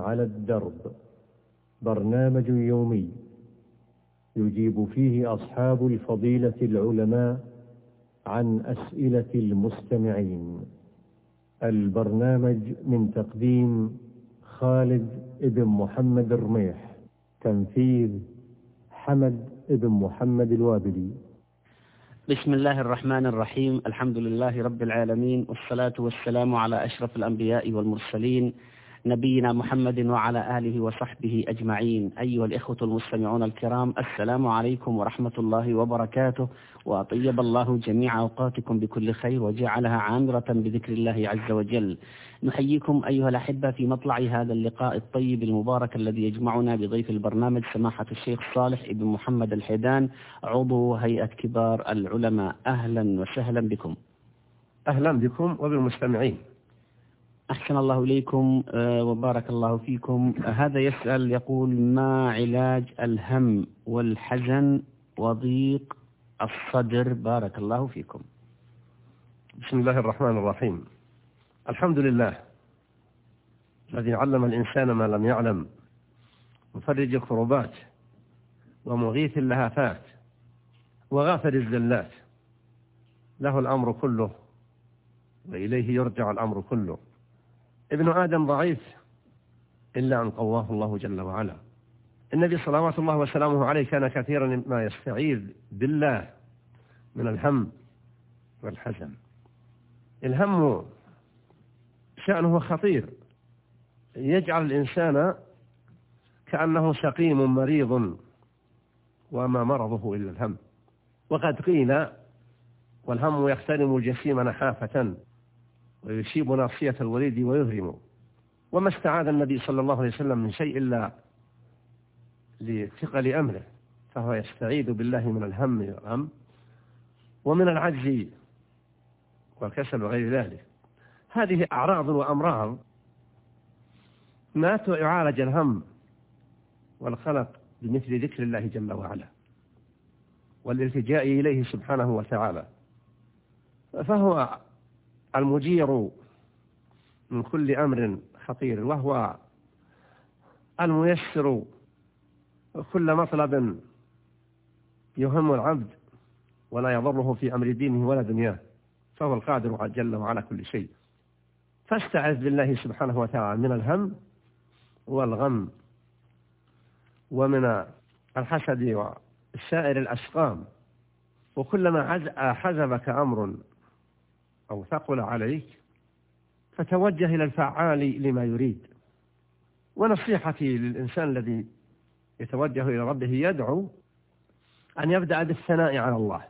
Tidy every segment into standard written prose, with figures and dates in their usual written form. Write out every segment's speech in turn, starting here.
على الدرب، برنامج يومي يجيب فيه أصحاب الفضيلة العلماء عن أسئلة المستمعين. البرنامج من تقديم خالد بن محمد الرميح، تنفيذ حمد بن محمد الوابلي. بسم الله الرحمن الرحيم. الحمد لله رب العالمين، والصلاة والسلام على أشرف الأنبياء والمرسلين، نبينا محمد وعلى آله وصحبه أجمعين. أيها الإخوة المستمعون الكرام، السلام عليكم ورحمة الله وبركاته، وأطيب الله جميع أوقاتكم بكل خير وجعلها عامرة بذكر الله عز وجل. نحييكم أيها الأحبة في مطلع هذا اللقاء الطيب المبارك الذي يجمعنا بضيف البرنامج سماحة الشيخ صالح بن محمد الحيدان، عضو هيئة كبار العلماء. أهلا وسهلا بكم. أهلا بكم وبالمستمعين. أحسن الله إليكم وبارك الله فيكم. هذا يسأل يقول: ما علاج الهم والحزن وضيق الصدر؟ بارك الله فيكم. بسم الله الرحمن الرحيم. الحمد لله الذي علم الإنسان ما لم يعلم، مفرج الكربات ومغيث اللهفات وغافر الزلات، له الأمر كله وإليه يرجع الأمر كله. ابن آدم ضعيف إلا أن قواه الله جل وعلا. النبي صلوات الله وسلامه عليه كان كثيرا ما يستعيذ بالله من الهم والحزن. الهم شأنه خطير، يجعل الإنسان كأنه سقيم مريض وما مرضه إلا الهم. وقد قيل: والهم يخترم الجسيم نحافة ويشيب ناصية الوريد ويهرم. وما استعاذ النبي صلى الله عليه وسلم من شيء إلا لثقل أمره، فهو يستعيذ بالله من الهم والغم ومن العجز والكسل وغير ذلك. هذه أعراض وأمراض ما يعالج الهم والقلق بمثل ذكر الله جل وعلا والالتجاء إليه سبحانه وتعالى، فهو المجير من كل أمر خطير، وهو الميسر كل مطلب يهم العبد ولا يضره في أمر دينه ولا دنياه، فهو القادر جل وعلا كل شيء. فاستعذ بالله سبحانه وتعالى من الهم والغم ومن الحسد وسائر الأسقام. وكلما حزبك أمر أو ثقل عليك فتوجه إلى الفعال لما يريد. ونصيحتي للإنسان الذي يتوجه إلى ربه يدعو أن يبدأ بالثناء على الله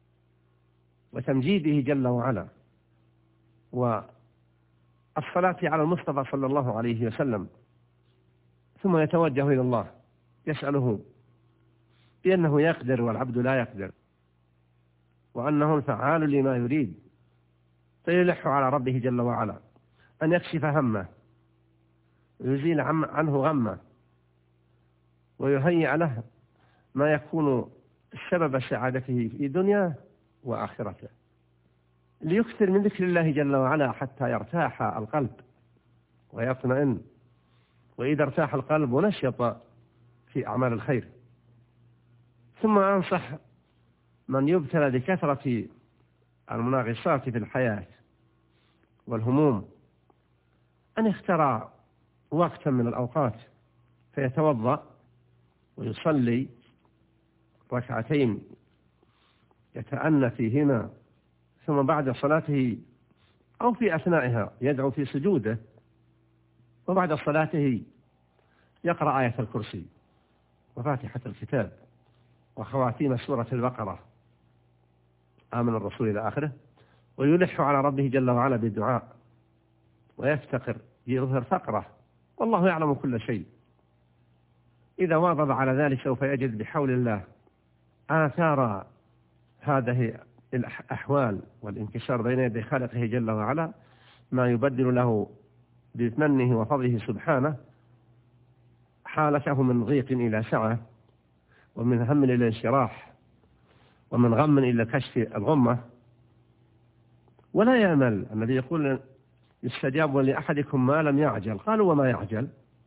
وتمجيده جل وعلا والصلاة على المصطفى صلى الله عليه وسلم، ثم يتوجه إلى الله يسأله بأنه يقدر والعبد لا يقدر، وأنه الفعال لما يريد، فيلح على ربه جل وعلا أن يكشف همه ويزيل عنه غمه ويهيئ له ما يكون سبب سعادته في دنياه وآخرته، ليكثر من ذكر الله جل وعلا حتى يرتاح القلب ويطمئن. وإذا ارتاح القلب ونشط في أعمال الخير. ثم أنصح من يبتلى بكثرة المناغصات في الحياة والهموم أن يختار وقتا من الأوقات فيتوضأ ويصلي ركعتين يتأنى فيهما، ثم بعد صلاته أو في أثنائها يدعو في سجوده، وبعد صلاته يقرأ آية الكرسي وفاتحة الكتاب وخواتيم سورة البقرة آمن الرسول إلى آخره، ويلح على ربه جل وعلا بالدعاء ويفتقر يظهر فقره، والله يعلم كل شيء. إذا واظب على ذلك سوف يجد بحول الله آثار هذه الأحوال والانكسار بين يدي خالقه جل وعلا، ما يبدل له بمنه وفضله سبحانه حالته من ضيق إلى سعة، ومن هم إلى انشراح، ومن غم إلى كشف الغمة. ولا يأمل. النبي يقول: يستجاب لأحدكم ما لم يعجل. قالوا: وما يعجل؟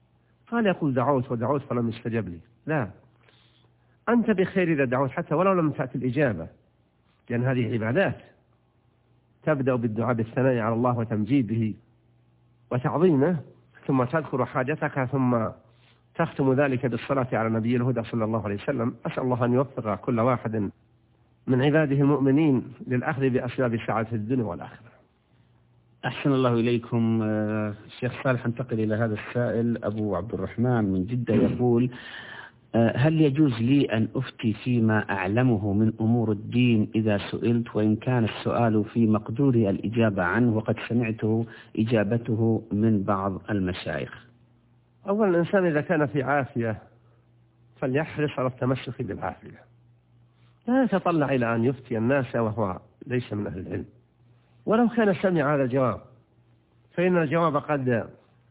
قال يقول دعوت ودعوت فلم يستجب لي. لا، أنت بخير إذا دعوت حتى ولو لم تأتي الإجابة، لأن هذه عبادات تبدأ بالدعاء بالثناء على الله وتمجيده وتعظيمه، ثم تذكر حاجتك، ثم تختم ذلك بالصلاة على نبي الهدى صلى الله عليه وسلم. أسأل الله أن يوفق كل واحد من عباده المؤمنين للأخذ بأسباب سعادة الدنيا والآخرة. أحسن الله إليكم. الشيخ صالح، انتقل إلى هذا السائل أبو عبد الرحمن من جدة، يقول: هل يجوز لي أن أفتي فيما أعلمه من أمور الدين إذا سئلت، وإن كان السؤال في مقدوري الإجابة عنه وقد سمعته إجابته من بعض المشايخ؟ أولا، الإنسان إذا كان في عافية فليحرص على التمسك بالعافية، لا يتطلع إلى أن يفتي الناس وهو ليس من أهل العلم. ولو كان سمع هذا الجواب فإن الجواب قد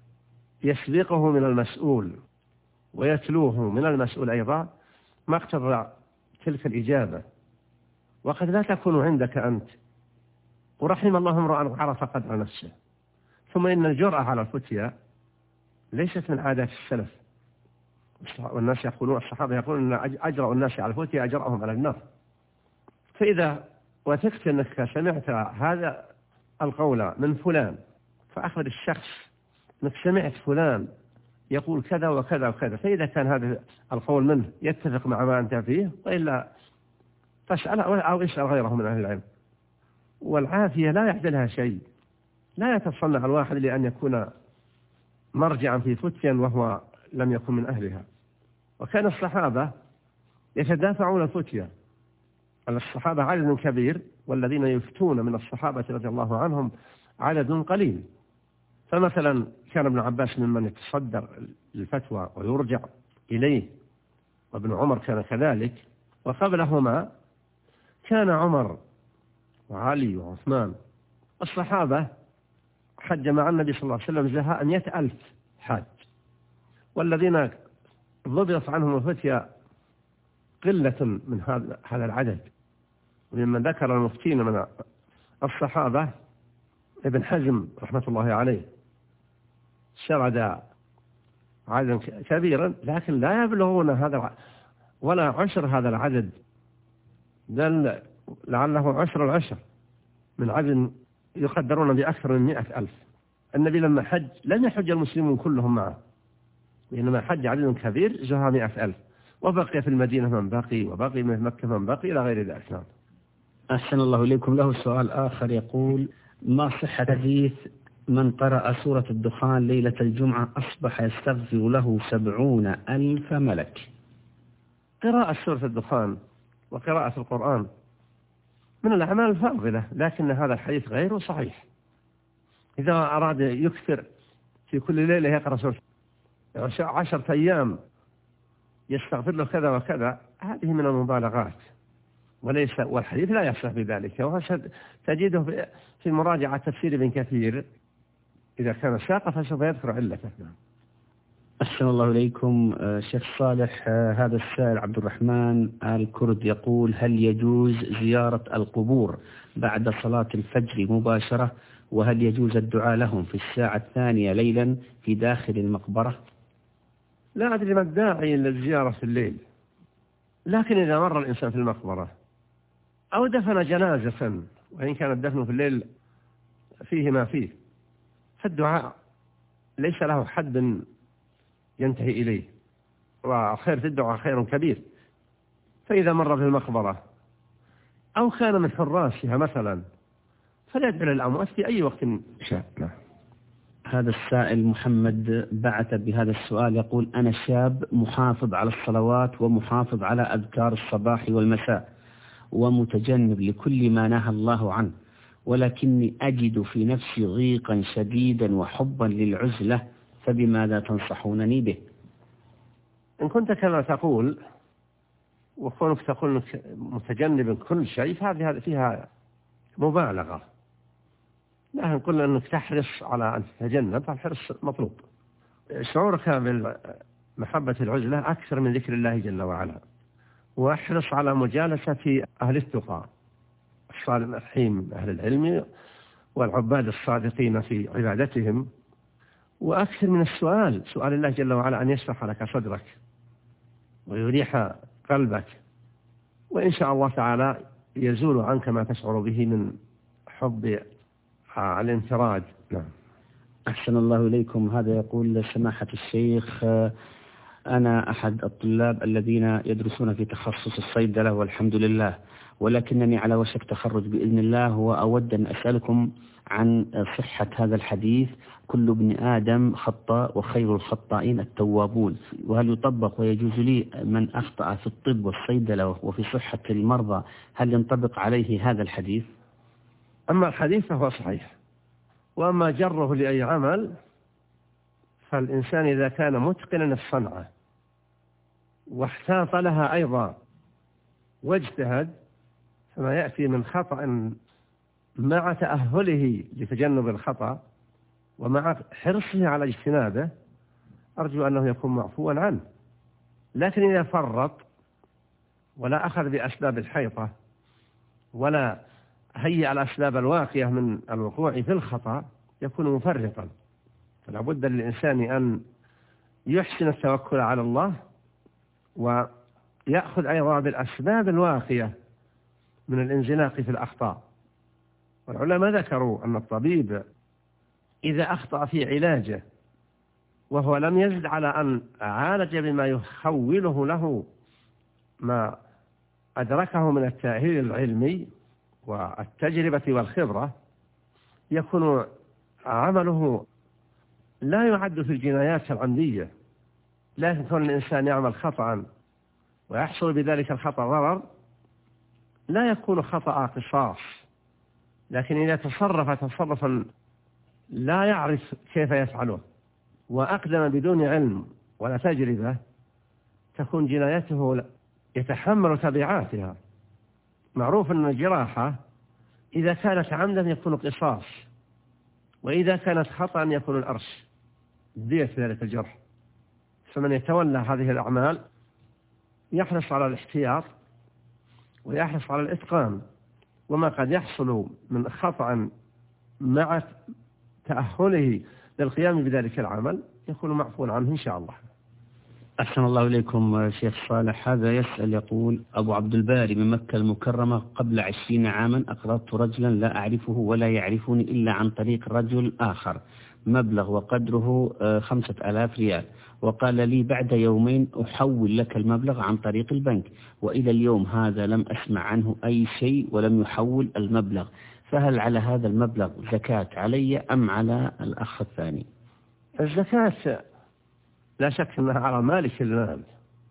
يسبقه من المسؤول ويتلوه من المسؤول أيضا ما اقتضى تلك الإجابة، وقد لا تكون عندك أنت. ورحم الله امرأ عرف قدر نفسه. ثم إن الجرأة على الفتيا ليست من عادات السلف، والناس يقولون، الصحابة يقولون أن أجرأ الناس على الفتيا أجرأهم على النار. فإذا وثقت أنك سمعت هذا القول من فلان فأخبر الشخص أنك سمعت فلان يقول كذا وكذا وكذا، فإذا كان هذا القول منه يتفق مع ما أنت فيه، وإلا فاسأل أو اسأل غيره من أهل العلم. والعافية لا يعدلها شيء، لا يتصنع الواحد لأن يكون مرجعا في فتيا وهو لم يكن من أهلها. وكان الصحابة يتدافعون الفتيا، الصحابة عدد كبير، والذين يفتون من الصحابة رضي الله عنهم عدد قليل. فمثلا كان ابن عباس ممن يتصدر الفتوى ويرجع إليه، وابن عمر كان كذلك، وقبلهما كان عمر وعلي وعثمان. الصحابة حج مع النبي صلى الله عليه وسلم زهاء 100,000 حاج، والذين ضبط عنهم الفتيا قلة من هذا العدد. وممن ذكر المفتين من الصحابة ابن حزم رحمة الله عليه شرد عددا كبيرا، لكن لا يبلغون هذا ولا عشر هذا العدد، بل لعله عشر العشر من عدد يقدرون بأكثر من 100,000. النبي لما حج لم يحج المسلمون كلهم معه، وإنما حج عدد كبير جاء 100,000، وبقي في المدينة من بقي، وبقي من مكة من بقي، إلى غير ذلك. أحسن الله إليكم. له سؤال آخر يقول: ما صحة حديث من قرأ سورة الدخان ليلة الجمعة أصبح يستغفر له 70,000 ملك؟ قراءة سورة الدخان وقراءة القرآن من الأعمال الفاضلة، لكن هذا الحديث غير صحيح. إذا أراد يكثر في كل ليلة يقرأ سورة 10 أيام يستغفر له كذا وكذا، هذه من المبالغات، والحديث لا يصح بذلك. تجده في مراجعة تفسير ابن كثير إذا كان ساق فسوف يذكر علته. أحسن الله إليكم. شيخ صالح، هذا السائل عبد الرحمن آل كرد يقول: هل يجوز زيارة القبور بعد صلاة الفجر مباشرة؟ وهل يجوز الدعاء لهم في الساعة 2 ليلا في داخل المقبرة؟ لا أدري ما الداعي للزيارة في الليل، لكن إذا مر الإنسان في المقبرة أو دفن جنازة، وإن كان الدفن في الليل فيه ما فيه، فالدعاء ليس له حد ينتهي إليه، وخير في الدعاء خير كبير. فإذا مر في المقبرة أو كان من حراسها مثلا فليدعو للأموات في أي وقت شاء. هذا السائل محمد بعث بهذا السؤال يقول: أنا شاب محافظ على الصلوات ومحافظ على أذكار الصباح والمساء ومتجنب لكل ما نهى الله عنه، ولكني أجد في نفسي ضيقا شديدا وحبا للعزلة، فبماذا تنصحونني به؟ إن كنت كما تقول وكونك تقول أنك متجنب كل شيء فهذه فيها مبالغة، لكن قلنا أنك تحرص على أن تتجنب، فالحرص مطلوب. شعورك بمحبة العزلة أكثر من ذكر الله جل وعلا، واحرص على مجالسة أهل التقى الصالحين من أهل العلم والعباد الصادقين في عبادتهم، وأكثر من السؤال، سؤال الله جل وعلا أن يشرح لك صدرك ويريح قلبك، وإن شاء الله تعالى يزول عنك ما تشعر به من حب الانفراد. نعم. أحسن الله إليكم. هذا يقول سماحة الشيخ: أنا أحد الطلاب الذين يدرسون في تخصص الصيدلة والحمد لله، ولكنني على وشك تخرج بإذن الله، وأود أن أسألكم عن صحة هذا الحديث: كل ابن آدم خطاء وخير الخطائين التوابون، وهل يطبق ويجوز لي من أخطأ في الطب والصيدلة وفي صحة المرضى هل ينطبق عليه هذا الحديث؟ أما الحديث فهو صحيح، وأما جره لأي عمل فالإنسان إذا كان متقنا الصنعة واحتاط لها أيضا واجتهد، فما يأتي من خطأ مع تأهله لتجنب الخطأ ومع حرصه على اجتنابه أرجو أنه يكون معفوا عنه. لكن إذا فرط ولا أخذ بأسباب الحيطة ولا هيئ الأسباب الواقية من الوقوع في الخطأ يكون مفرطا. فلا بد للإنسان أن يحسن التوكل على الله ويأخذ أيضا بالأسباب الواقية من الانزلاق في الأخطاء. والعلماء ذكروا أن الطبيب إذا أخطأ في علاجه وهو لم يزد على أن عالج بما يخوله له ما أدركه من التأهيل العلمي والتجربة والخبرة، يكون عمله لا يعد في الجنايات العمدية. لكن كون الإنسان يعمل خطأ ويحصل بذلك الخطأ ضرر لا يكون خطأ قصاص، لكن إذا تصرف تصرفا لا يعرف كيف يفعله وأقدم بدون علم ولا تجربة تكون جنايته يتحمل تبعاتها. معروف أن الجراحة إذا كانت عمدا يكون قصاص، وإذا كانت خطأ يكون الأرش دية ذلك الجرح. فمن يتولى هذه الأعمال يحرص على الاحتياط ويحرص على الإتقان، وما قد يحصل من خطأ مع تأهله للقيام بذلك العمل يكون معفو عنه إن شاء الله. أحسن الله إليكم شيخ صالح. هذا يسأل يقول: أبو عبد الباري من مكة المكرمة، قبل 20 عاما أقرضت رجلا لا أعرفه ولا يعرفني إلا عن طريق رجل آخر مبلغ وقدره 5000 ريال، وقال لي بعد يومين أحول لك المبلغ عن طريق البنك، وإلى اليوم هذا لم أسمع عنه أي شيء ولم يحول المبلغ، فهل على هذا المبلغ زكاة علي أم على الأخ الثاني؟ الزكاة لا شك أنها على مالك المال،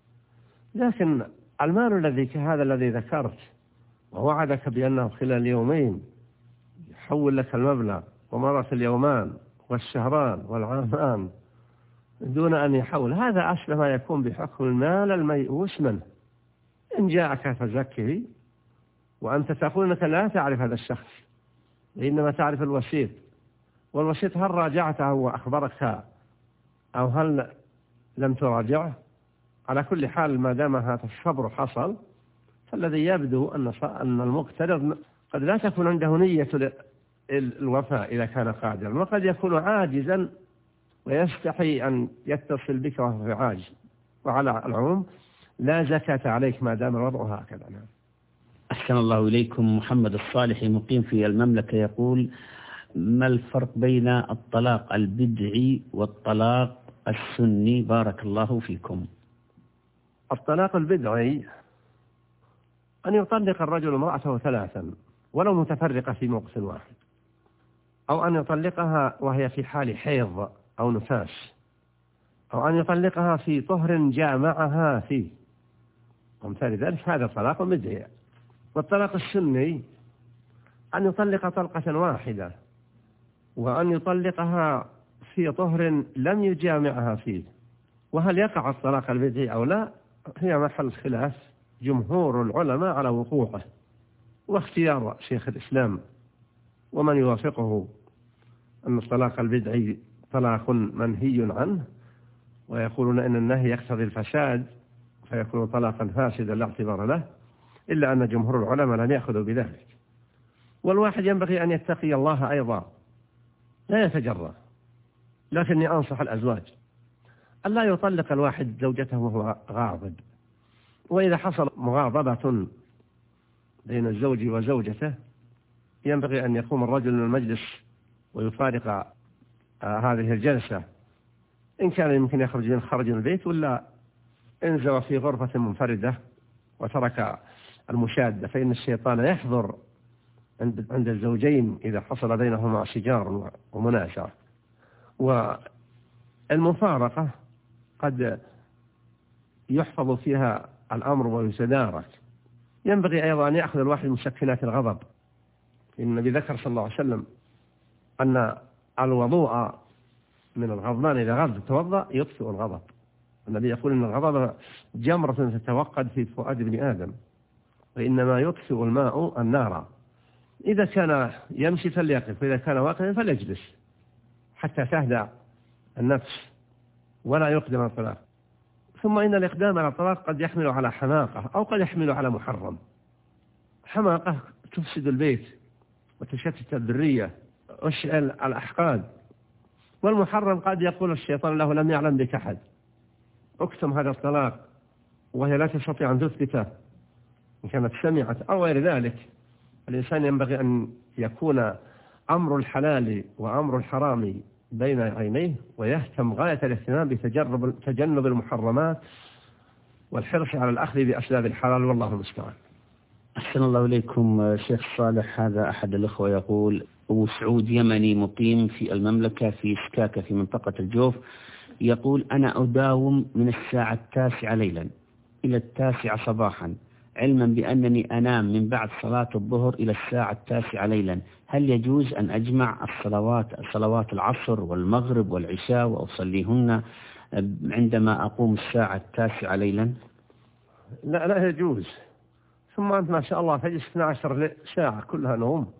لكن المال الذي كهذا الذي ذكرت ووعدك بأنه خلال يومين يحول لك المبلغ، ومرت اليومان والشهران والعامان دون أن يحول، هذا أشبه ما يكون بحكم المال الميؤوس منه. إن جاءك فزكه، وأنت تقول أنك لا تعرف هذا الشخص وإنما تعرف الوسيط، والوسيط هل راجعته وأخبرك أو هل لم تراجعه؟ على كل حال ما دام هذا الصبر حصل، فالذي يبدو أن المقتدر قد لا تكون عنده نية الوفاء إذا كان قادرا، وقد يكون عاجزا ويستحي أن يتصل بك وهو في عاجز. وعلى العموم لا زكاة عليك ما دام الوضع هكذا. أحسن الله إليكم. محمد الصالحي مقيم في المملكة يقول: ما الفرق بين الطلاق البدعي والطلاق السني؟ بارك الله فيكم. الطلاق البدعي أن يطلق الرجل امرأته 3 ولو متفرقة في موقف واحد، أو أن يطلقها وهي في حال حيض أو نفاس، أو أن يطلقها في طهر جامعها فيه ومثال ذلك، هذا طلاق بدعي. والطلاق السني أن يطلق طلقة واحدة وأن يطلقها في طهر لم يجامعها فيه. وهل يقع الطلاق البدعي أو لا هي محل خلاف جمهور العلماء على وقوعه، واختيار شيخ الإسلام ومن يوافقه أن الطلاق البدعي طلاق منهي عنه، ويقولون أن النهي يقتضي الفساد فيكون طلاقا فاسدا لا اعتبار له، إلا أن جمهور العلماء لم يأخذوا بذلك. والواحد ينبغي أن يتقي الله أيضا، لا يتجرأ لكني أنصح الأزواج أن لا يطلق الواحد زوجته وهو غاضب، وإذا حصل مغاضبة بين الزوج وزوجته ينبغي أن يقوم الرجل من المجلس ويفارق هذه الجلسة، إن كان يمكن يخرج من البيت، ولا انزل في غرفة منفردة وترك المشادة، فإن الشيطان يحضر عند الزوجين إذا حصل بينهما شجار ومنازعة. والمفارقة قد يحفظ فيها الأمر ويتدارك. ينبغي أيضا أن يأخذ الواحد من مسكنات الغضب. النبي ذكر صلى الله عليه وسلم أن الوضوء من الغضبان إذا غضب توضأ يطفئ الغضب. النبي يقول أن الغضب جمرة تتوقد في فؤاد ابن آدم، وإنما يطفئ الماء النار. إذا كان يمشي فليقف، وإذا كان واقفا فليجلس حتى تهدأ النفس ولا يقدم على الطلاق. ثم إن الإقدام على الطلاق قد يحمل على حماقة أو قد يحمل على محرم. حماقة تفسد البيت وتشتت الذرية وتشعل الأحقاد، والمحرم قد يقول الشيطان له لم يعلم بك أحد، اكتم هذا الطلاق، وهي لا تستطيع أن تثبته إن كانت سمعت أو غير ذلك. الإنسان ينبغي أن يكون أمر الحلال وأمر الحرام بين عينيه، ويهتم غاية الاهتمام بتجنب المحرمات والحرص على الأخذ بأسباب الحلال، والله المستعان. أحسن الله إليكم شيخ صالح. هذا أحد الأخوة يقول: أبو سعود يمني مقيم في المملكة في سكاكة في منطقة الجوف، يقول: أنا أداوم من الساعة 9 ليلا إلى 9 صباحا، علما بأنني أنام من بعد صلاة الظهر إلى الساعة 9 ليلا. هل يجوز أن أجمع صلوات العصر والمغرب والعشاء وأصليهن عندما أقوم الساعة 9 ليلا؟ لا يجوز. ثم أنت ما شاء الله تجلس 12 ساعة كلها نوم.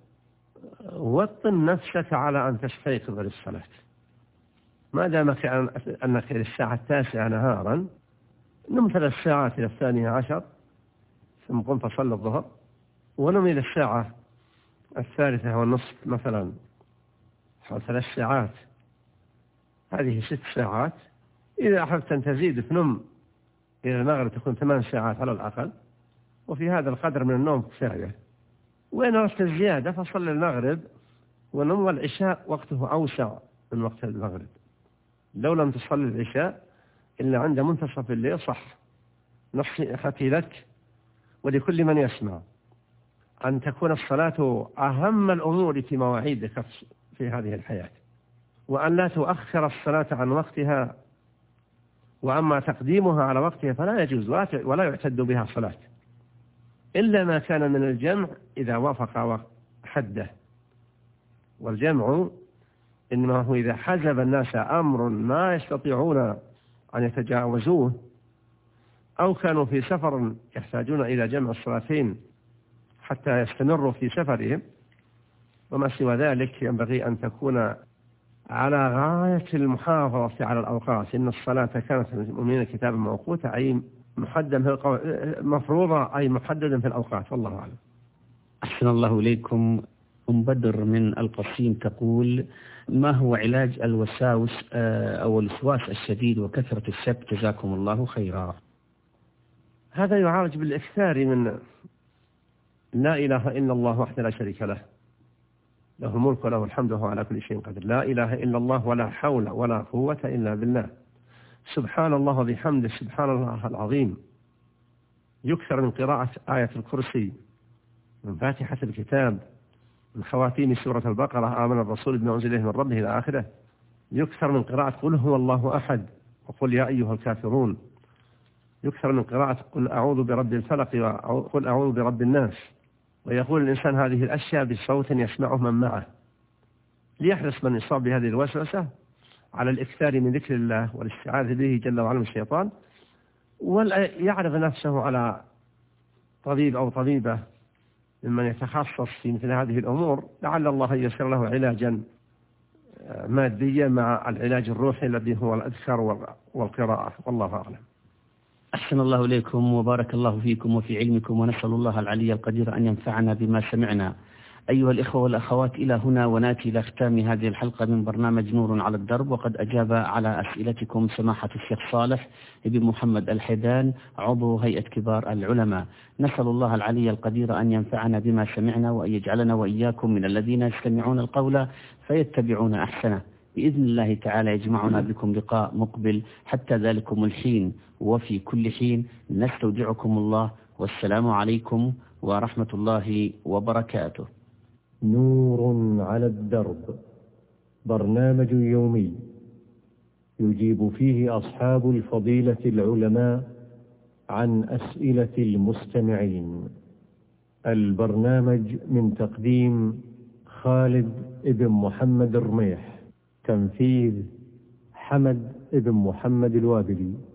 وطن نفسك على أن تستيقظ للصلاة. ما دامك أنك إلى الساعة 9 نهارا نم 3 ساعات إلى 12، ثم قم فصل الظهر، ونم إلى الساعة 1:30 مثلا، حوالي 3 ساعات، هذه 6 ساعات. إذا أحبت أن تزيد فنم إلى المغرب تكون 8 ساعات على الأقل، وفي هذا القدر من النوم كفاية. وإن أردت الزيادة فصل المغرب ونم، والعشاء وقته أوسع من وقت المغرب. لو لم تصلي العشاء إلا عند منتصف الليل صح. نصيحتي لك ولكل من يسمع أن تكون الصلاة أهم الأمور في مواعيدك في هذه الحياة، وأن لا تؤخر الصلاة عن وقتها، وأما تقديمها على وقتها فلا يجوز ولا يعتد بها صلاة، إلا ما كان من الجمع إذا وافق حده. والجمع إنما هو إذا حزب الناس أمر ما يستطيعون أن يتجاوزوه، أو كانوا في سفر يحتاجون إلى جمع الصلاتين حتى يستمروا في سفرهم. وما سوى ذلك ينبغي أن تكون على غاية المحافظة على الأوقات. إن الصلاة كانت للمؤمنين كتابا موقوتا، أي مفروضة، أي محددا في الأوقات، والله أعلم. أحسن الله إليكم. أم بدر من القصيم تقول: ما هو علاج الوساوس أو الوسواس الشديد وكثرة الشك؟ جزاكم الله خيرا. هذا يعالج بالإكثار من لا إله إلا الله وحده لا شريك له، له الملك وله الحمد وهو على كل شيء قدير. لا إله إلا الله ولا حول ولا قوة إلا بالله. سبحان الله وبحمده سبحان الله العظيم. يكثر من قراءة آية الكرسي، من فاتحة الكتاب، من خواتيم سورة البقرة، آمن الرسول بما أنزل إليه من ربه إلى آخره. يكثر من قراءة قل هو الله أحد وقل يا أيها الكافرون. يكثر من قراءة قل أعوذ برب الفلق وقل أعوذ برب الناس. ويقول الإنسان هذه الأشياء بصوت يسمعه من معه، ليحرص من يصاب بهذه الوسوسة على الإكثار من ذكر الله والاستعاذة به جل وعلا من الشيطان، ويعرض نفسه على طبيب أو طبيبة ممن يتخصص في مثل هذه الأمور، لعل الله ييسر له علاجا ماديا مع العلاج الروحي الذي هو الأذكار والقراءة، والله أعلم. أحسن الله إليكم وبارك الله فيكم وفي علمكم، ونسأل الله العلي القدير أن ينفعنا بما سمعنا. أيها الإخوة والأخوات، إلى هنا ونأتي إلى ختام هذه الحلقة من برنامج نور على الدرب، وقد أجاب على أسئلتكم سماحة الشيخ صالح بن محمد الحيدان عضو هيئة كبار العلماء. نسأل الله العلي القدير أن ينفعنا بما سمعنا، وأن يجعلنا وإياكم من الذين يستمعون القول فيتبعون أحسنه. بإذن الله تعالى يجمعنا بكم لقاء مقبل، حتى ذلكم الحين وفي كل حين نستودعكم الله، والسلام عليكم ورحمة الله وبركاته. نور على الدرب، برنامج يومي يجيب فيه أصحاب الفضيلة العلماء عن أسئلة المستمعين. البرنامج من تقديم خالد بن محمد الرميح، تنفيذ حمد بن محمد الوابلي.